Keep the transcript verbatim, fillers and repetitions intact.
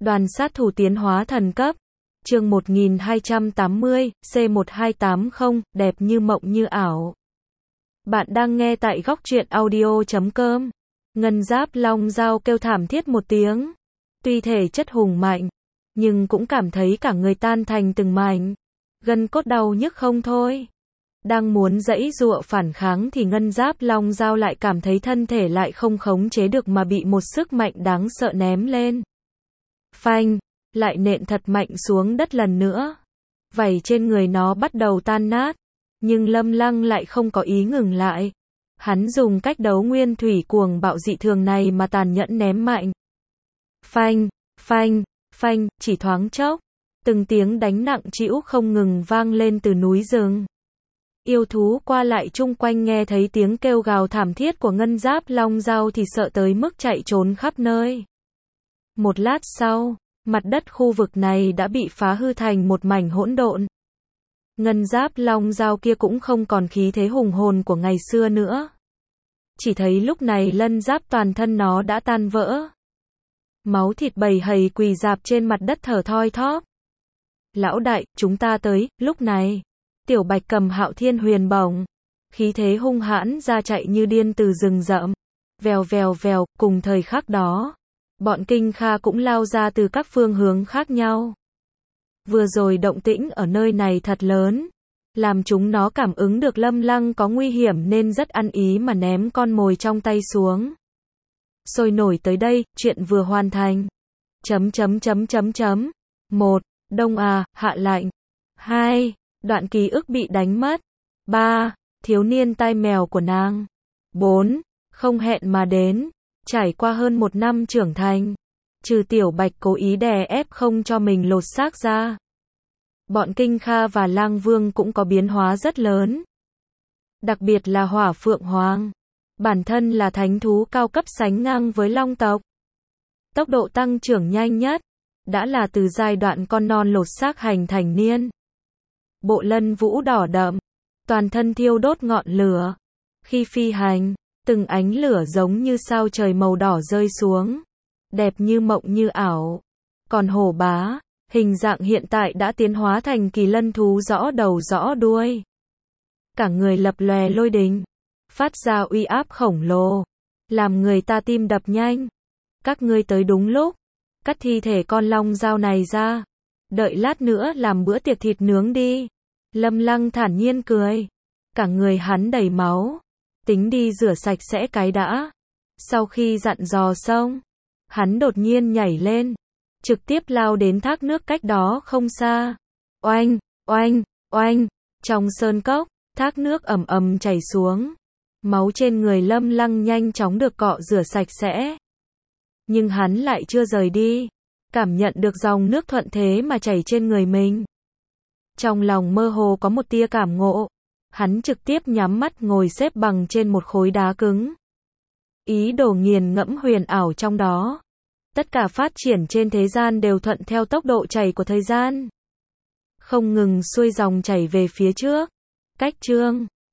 Đoàn sát thủ tiến hóa thần cấp. Chương một nghìn hai trăm tám mươi, C một hai tám không, đẹp như mộng như ảo. Bạn đang nghe tại góc truyện audio chấm com. Ngân Giáp Long Dao kêu thảm thiết một tiếng. Tuy thể chất hùng mạnh, nhưng cũng cảm thấy cả người tan thành từng mảnh. Gân cốt đau nhức không thôi. Đang muốn giãy giụa phản kháng thì Ngân Giáp Long Dao lại cảm thấy thân thể lại không khống chế được mà bị một sức mạnh đáng sợ ném lên. Phanh, lại nện thật mạnh xuống đất lần nữa. Vảy trên người nó bắt đầu tan nát, nhưng Lâm Lăng lại không có ý ngừng lại. Hắn dùng cách đấu nguyên thủy cuồng bạo dị thường này mà tàn nhẫn ném mạnh. Phanh, phanh, phanh, chỉ thoáng chốc, từng tiếng đánh nặng trĩu không ngừng vang lên từ núi rừng. Yêu thú qua lại chung quanh nghe thấy tiếng kêu gào thảm thiết của Ngân Giáp Long Dao thì sợ tới mức chạy trốn khắp nơi. Một lát sau, mặt đất khu vực này đã bị phá hư thành một mảnh hỗn độn. Ngân Giáp Long Dao kia cũng không còn khí thế hùng hồn của ngày xưa nữa. Chỉ thấy lúc này lân giáp toàn thân nó đã tan vỡ. Máu thịt bầy hầy quỳ rạp trên mặt đất thở thoi thóp. Lão đại, chúng ta tới. Lúc này, Tiểu Bạch cầm Hạo Thiên Huyền Bổng, khí thế hung hãn ra chạy như điên từ rừng rậm. Vèo vèo vèo, cùng thời khắc đó, bọn Kinh Kha cũng lao ra từ các phương hướng khác nhau. Vừa rồi động tĩnh ở nơi này thật lớn, làm chúng nó cảm ứng được Lâm Lăng có nguy hiểm nên rất ăn ý mà ném con mồi trong tay xuống. Sôi nổi tới đây, chuyện vừa hoàn thành. Chấm chấm chấm chấm chấm. một. Đông à, hạ lạnh. hai. Đoạn ký ức bị đánh mất. ba. Thiếu niên tai mèo của nàng. bốn. Không hẹn mà đến. Trải qua hơn một năm trưởng thành, trừ Tiểu Bạch cố ý đè ép không cho mình lột xác ra, bọn Kinh Kha và Lang Vương cũng có biến hóa rất lớn. Đặc biệt là Hỏa Phượng Hoàng, bản thân là thánh thú cao cấp sánh ngang với Long tộc. Tốc độ tăng trưởng nhanh nhất, đã là từ giai đoạn con non lột xác hành thành niên. Bộ lân vũ đỏ đậm, toàn thân thiêu đốt ngọn lửa. Khi phi hành, từng ánh lửa giống như sao trời màu đỏ rơi xuống, đẹp như mộng như ảo. Còn hổ bá, hình dạng hiện tại đã tiến hóa thành kỳ lân thú rõ đầu rõ đuôi. Cả người lập lòe lôi đình, phát ra uy áp khổng lồ, làm người ta tim đập nhanh. Các ngươi tới đúng lúc, cắt thi thể con long dao này ra, đợi lát nữa làm bữa tiệc thịt nướng đi. Lâm Lăng thản nhiên cười, cả người hắn đầy máu. Tính đi rửa sạch sẽ cái đã. Sau khi dặn dò xong, hắn đột nhiên nhảy lên, trực tiếp lao đến thác nước cách đó không xa. Oanh, oanh, oanh, trong sơn cốc, thác nước ầm ầm chảy xuống. Máu trên người Lâm Lăng nhanh chóng được cọ rửa sạch sẽ. Nhưng hắn lại chưa rời đi, cảm nhận được dòng nước thuận thế mà chảy trên người mình. Trong lòng mơ hồ có một tia cảm ngộ. Hắn trực tiếp nhắm mắt ngồi xếp bằng trên một khối đá cứng. Ý đồ nghiền ngẫm huyền ảo trong đó. Tất cả phát triển trên thế gian đều thuận theo tốc độ chảy của thời gian, không ngừng xuôi dòng chảy về phía trước. Cách chương